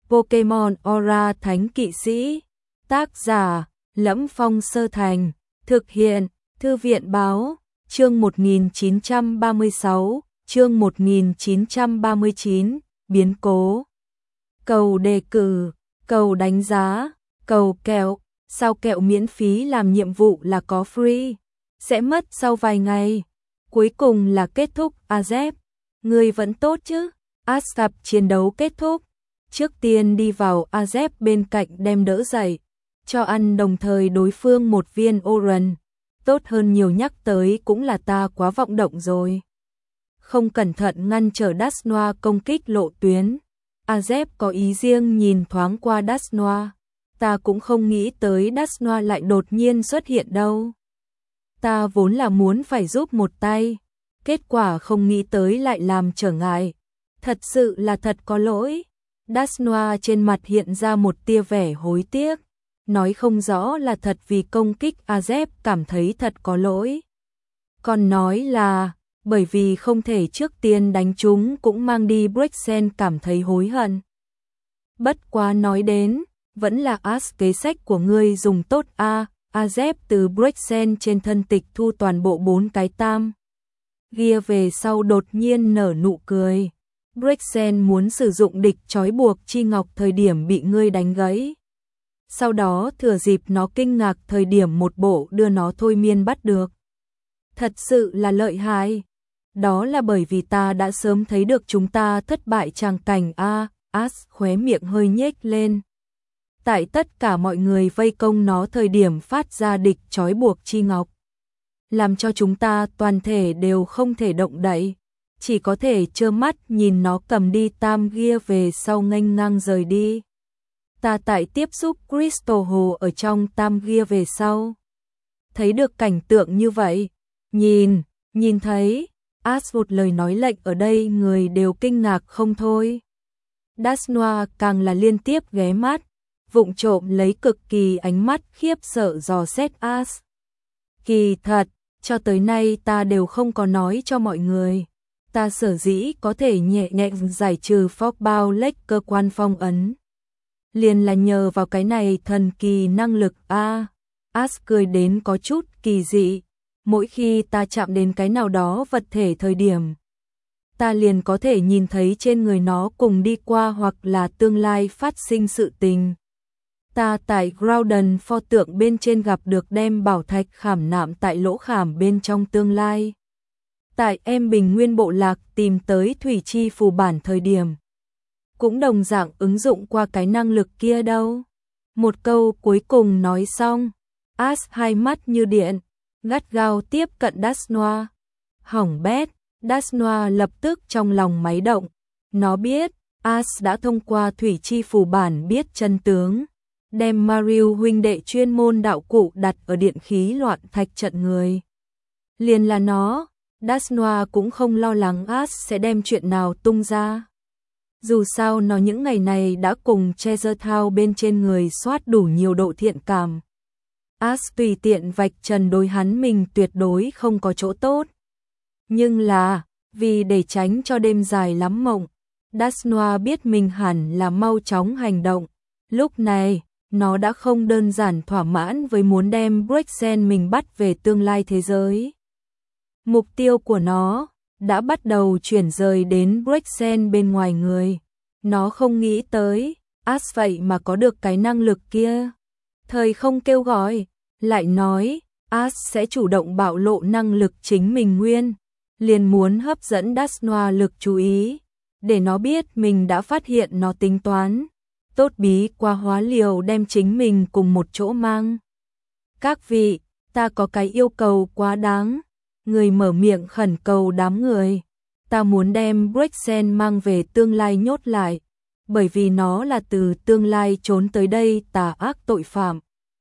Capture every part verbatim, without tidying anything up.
Pokemon Aura Thánh Kỵ Sĩ. Tác giả: Lẫm Phong Sơ Thành. Thực hiện: Thư viện Báo. Chương một nghìn chín trăm ba mươi sáu, chương một nghìn chín trăm ba mươi chín, biến cố. Cầu đề cử, cầu đánh giá, cầu kẹo, sao kẹo miễn phí làm nhiệm vụ là có free, sẽ mất sau vài ngày. Cuối cùng là kết thúc. Azep, người vẫn tốt chứ? Asap chiến đấu kết thúc. Trước tiên đi vào, Azep bên cạnh đem đỡ dậy, cho ăn đồng thời đối phương một viên Oran. Tốt hơn nhiều, nhắc tới cũng là ta quá vọng động rồi. Không cẩn thận ngăn trở Dusknoir công kích lộ tuyến. Azep có ý riêng nhìn thoáng qua Dusknoir. Ta cũng không nghĩ tới Dusknoir lại đột nhiên xuất hiện đâu. Ta vốn là muốn phải giúp một tay, kết quả không nghĩ tới lại làm trở ngại. Thật sự là thật có lỗi. Dusknoir trên mặt hiện ra một tia vẻ hối tiếc. Nói không rõ là thật vì công kích Azep cảm thấy thật có lỗi, còn nói là bởi vì không thể trước tiên đánh chúng cũng mang đi Brexen cảm thấy hối hận. Bất quá nói đến, vẫn là As kế sách của ngươi dùng tốt a. Azep từ Brexen trên thân tịch thu toàn bộ bốn cái tam ghi về sau đột nhiên nở nụ cười. Brexen muốn sử dụng địch trói buộc chi ngọc thời điểm bị ngươi đánh gãy. Sau đó thừa dịp nó kinh ngạc thời điểm một bộ đưa nó thôi miên bắt được. Thật sự là lợi hại. Đó là bởi vì ta đã sớm thấy được chúng ta thất bại tràng cảnh a. As khóe miệng hơi nhếch lên. Tại tất cả mọi người vây công nó thời điểm phát ra địch trói buộc chi ngọc, làm cho chúng ta toàn thể đều không thể động đậy, chỉ có thể trơ mắt nhìn nó cầm đi tam gia về sau nghênh ngang rời đi. Ta tại tiếp xúc Crystal Hồ ở trong tam gia về sau, thấy được cảnh tượng như vậy. Nhìn, nhìn thấy, As một lời nói lệnh ở đây người đều kinh ngạc không thôi. Dusknoir càng là liên tiếp ghé mắt, vụng trộm lấy cực kỳ ánh mắt khiếp sợ dò xét As. Kỳ thật, cho tới nay ta đều không có nói cho mọi người. Ta sở dĩ có thể nhẹ nhàng giải trừ Fogbound Lake cơ quan phong ấn, liền là nhờ vào cái này thần kỳ năng lực a. À, As cười đến có chút kỳ dị. Mỗi khi ta chạm đến cái nào đó vật thể thời điểm, ta liền có thể nhìn thấy trên người nó cùng đi qua hoặc là tương lai phát sinh sự tình. Ta tại Groudon pho tượng bên trên gặp được đem bảo thạch khảm nạm tại lỗ khảm bên trong tương lai. Tại em Bình Nguyên bộ lạc tìm tới thủy chi phù bản thời điểm, cũng đồng dạng ứng dụng qua cái năng lực kia đâu. Một câu cuối cùng nói xong, As hai mắt như điện, gắt gao tiếp cận Dusknoir. Hỏng bét, Dusknoir lập tức trong lòng máy động. Nó biết, As đã thông qua thủy chi phù bản biết chân tướng, đem Mario huynh đệ chuyên môn đạo cụ đặt ở điện khí loạn thạch trận người. Liền là nó, Dusknoir cũng không lo lắng As sẽ đem chuyện nào tung ra. Dù sao nó những ngày này đã cùng Treasure Town bên trên người soát đủ nhiều độ thiện cảm. As tùy tiện vạch trần đối hắn mình tuyệt đối không có chỗ tốt. Nhưng là, vì để tránh cho đêm dài lắm mộng, Dusknoir biết mình hẳn là mau chóng hành động. Lúc này, nó đã không đơn giản thỏa mãn với muốn đem Brexen mình bắt về tương lai thế giới. Mục tiêu của nó đã bắt đầu chuyển rời đến Brexen bên ngoài người. Nó không nghĩ tới, As vậy mà có được cái năng lực kia. Thời không kêu gọi, lại nói, As sẽ chủ động bạo lộ năng lực chính mình nguyên. Liền muốn hấp dẫn Dusknoir lực chú ý, để nó biết mình đã phát hiện nó tính toán. Tốt bí qua hóa liều đem chính mình cùng một chỗ mang. Các vị, ta có cái yêu cầu quá đáng. Người mở miệng khẩn cầu đám người. Ta muốn đem Brexen mang về tương lai nhốt lại, bởi vì nó là từ tương lai trốn tới đây tà ác tội phạm.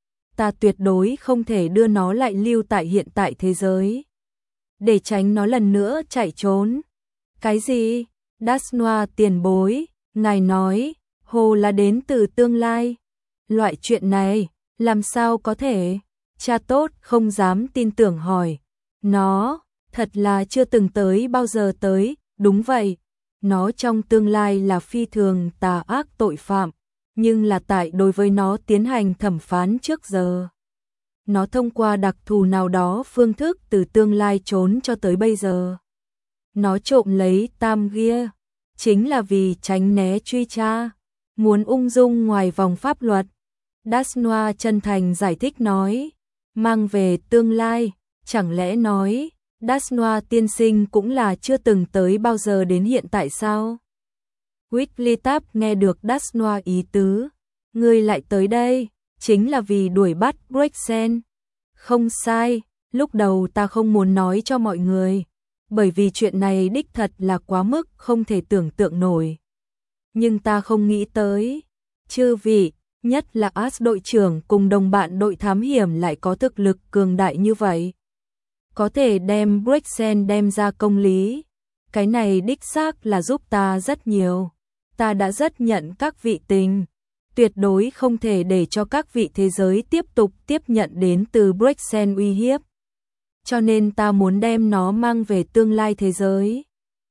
Ta tuyệt đối không thể đưa nó lại lưu tại hiện tại thế giới, để tránh nó lần nữa chạy trốn. Cái gì? Dusknoir tiền bối, ngài nói, hồ là đến từ tương lai. Loại chuyện này, làm sao có thể? Cha tốt không dám tin tưởng hỏi. Nó, thật là chưa từng tới bao giờ tới, đúng vậy. nó trong tương lai là phi thường tà ác tội phạm, nhưng là tại đối với nó tiến hành thẩm phán trước giờ. Nó thông qua đặc thù nào đó phương thức từ tương lai trốn cho tới bây giờ. Nó trộm lấy Tam Gia, chính là vì tránh né truy tra, muốn ung dung ngoài vòng pháp luật. Dasnoa chân thành giải thích nói, mang về tương lai, chẳng lẽ nói, Dasnoa tiên sinh cũng là chưa từng tới bao giờ đến hiện tại sao? Wigglytuff nghe được Dasnoa ý tứ, ngươi lại tới đây, chính là vì đuổi bắt Brexen. Không sai, lúc đầu ta không muốn nói cho mọi người, bởi vì chuyện này đích thật là quá mức không thể tưởng tượng nổi. Nhưng ta không nghĩ tới, chư vị, nhất là Ash đội trưởng cùng đồng bạn đội thám hiểm lại có thực lực cường đại như vậy. Có thể đem Brexen đem ra công lý, cái này đích xác là giúp ta rất nhiều. Ta đã rất nhận các vị tình, tuyệt đối không thể để cho các vị thế giới tiếp tục tiếp nhận đến từ Brexen uy hiếp. Cho nên ta muốn đem nó mang về tương lai thế giới.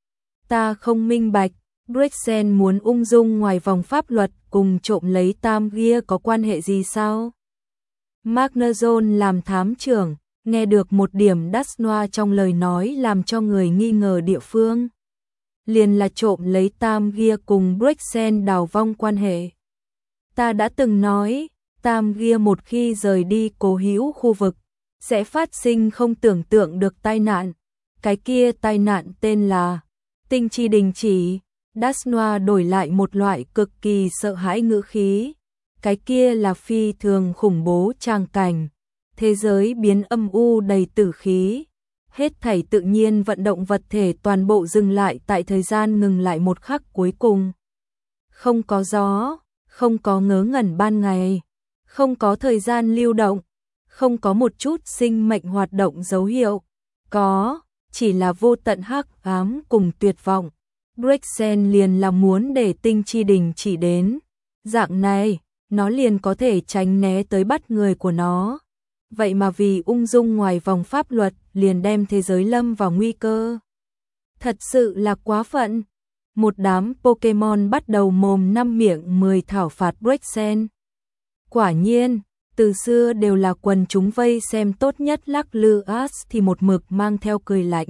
Ta không minh bạch, Brexen muốn ung dung ngoài vòng pháp luật cùng trộm lấy Tam Gia có quan hệ gì sao? Magnezone làm thám trưởng, nghe được một điểm Dasnoa trong lời nói làm cho người nghi ngờ địa phương. Liền là trộm lấy Tam Gia cùng Brexen đào vong quan hệ. Ta đã từng nói, Tam Gia một khi rời đi cố hữu khu vực, sẽ phát sinh không tưởng tượng được tai nạn. Cái kia tai nạn tên là tinh chi đình chỉ. Dasnoa đổi lại một loại cực kỳ sợ hãi ngữ khí. Cái kia là phi thường khủng bố tràng cảnh. Thế giới biến âm u đầy tử khí. Hết thảy tự nhiên vận động vật thể toàn bộ dừng lại tại thời gian ngừng lại một khắc cuối cùng. Không có gió, không có ngớ ngẩn ban ngày, không có thời gian lưu động, không có một chút sinh mệnh hoạt động dấu hiệu. Có, chỉ là vô tận hắc ám cùng tuyệt vọng. Brexen liền là muốn để tinh chi đình chỉ đến. Dạng này, nó liền có thể tránh né tới bắt người của nó. Vậy mà vì ung dung ngoài vòng pháp luật liền đem thế giới lâm vào nguy cơ. Thật sự là quá phận. Một đám Pokemon bắt đầu mồm năm miệng mười thảo phạt Brexen. Quả nhiên, từ xưa đều là quần chúng vây xem tốt nhất lắc lư Ash thì một mực mang theo cười lạnh.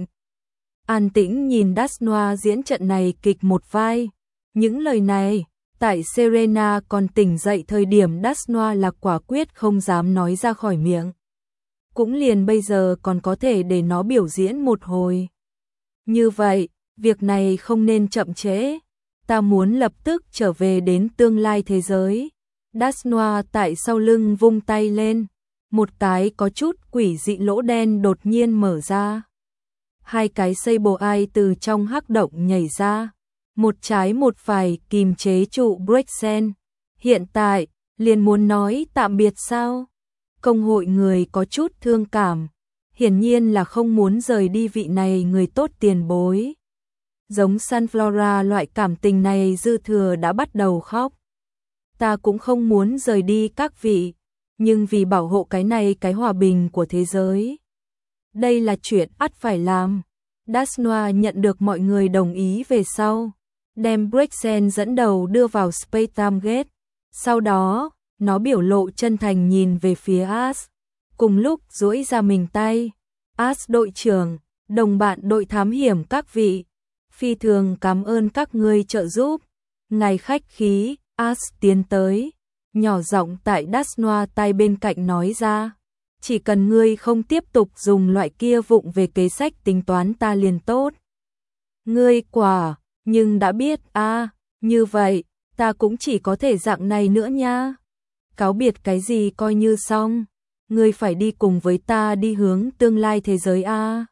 An tĩnh nhìn Dasnoa diễn trận này kịch một vai. Những lời này, tại Serena còn tỉnh dậy thời điểm Dasnoa là quả quyết không dám nói ra khỏi miệng. Cũng liền bây giờ còn có thể để nó biểu diễn một hồi. Như vậy, việc này không nên chậm trễ. Ta muốn lập tức trở về đến tương lai thế giới. Dasnoa tại sau lưng vung tay lên. Một cái có chút quỷ dị lỗ đen đột nhiên mở ra. Hai cái Sableye từ trong hắc động nhảy ra. Một trái một phải kìm chế trụ Brexen. Hiện tại, liền muốn nói tạm biệt sao? Công hội người có chút thương cảm. Hiển nhiên là không muốn rời đi vị này người tốt tiền bối. Giống Sunflora loại cảm tình này dư thừa đã bắt đầu khóc. Ta cũng không muốn rời đi các vị, nhưng vì bảo hộ cái này cái hòa bình của thế giới. Đây là chuyện ắt phải làm. Dasnoa nhận được mọi người đồng ý về sau. Đem Brexen dẫn đầu đưa vào Space-Time Gate. Sau đó, nó biểu lộ chân thành nhìn về phía Ash. Cùng lúc duỗi ra mình tay. Ash đội trưởng, đồng bạn đội thám hiểm các vị. Phi thường cảm ơn các ngươi trợ giúp. Ngài khách khí, Ash tiến tới. Nhỏ giọng tại Dasnoa tai bên cạnh nói ra. Chỉ cần ngươi không tiếp tục dùng loại kia vụng về kế sách tính toán ta liền tốt. Ngươi quả, nhưng đã biết a à, như vậy, ta cũng chỉ có thể dạng này nữa nha. Cáo biệt cái gì coi như xong. Ngươi phải đi cùng với ta đi hướng tương lai thế giới a à.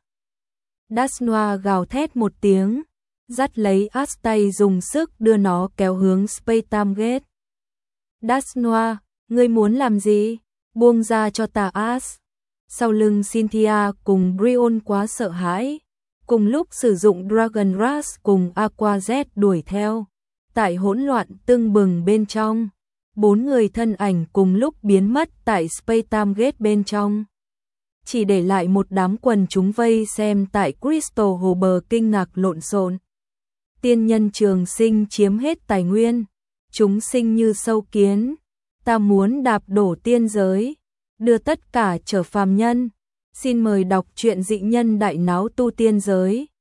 Dasnoa gào thét một tiếng. Dắt lấy Ash tay dùng sức đưa nó kéo hướng Space-Time Gate. Dasnoa, ngươi muốn làm gì? Buông ra cho ta Ash. Sau lưng Cynthia cùng Brion quá sợ hãi. Cùng lúc sử dụng Dragon Rush cùng Aqua Jet đuổi theo. Tại hỗn loạn tưng bừng bên trong. Bốn người thân ảnh cùng lúc biến mất tại Space-Time Gate bên trong. Chỉ để lại một đám quần chúng vây xem tại Crystal Hồ bờ kinh ngạc lộn xộn. tiên nhân trường sinh chiếm hết tài nguyên, chúng sinh như sâu kiến, ta muốn đạp đổ tiên giới, đưa tất cả trở phàm nhân. Xin mời đọc truyện Dị Nhân Đại Náo Tu Tiên Giới.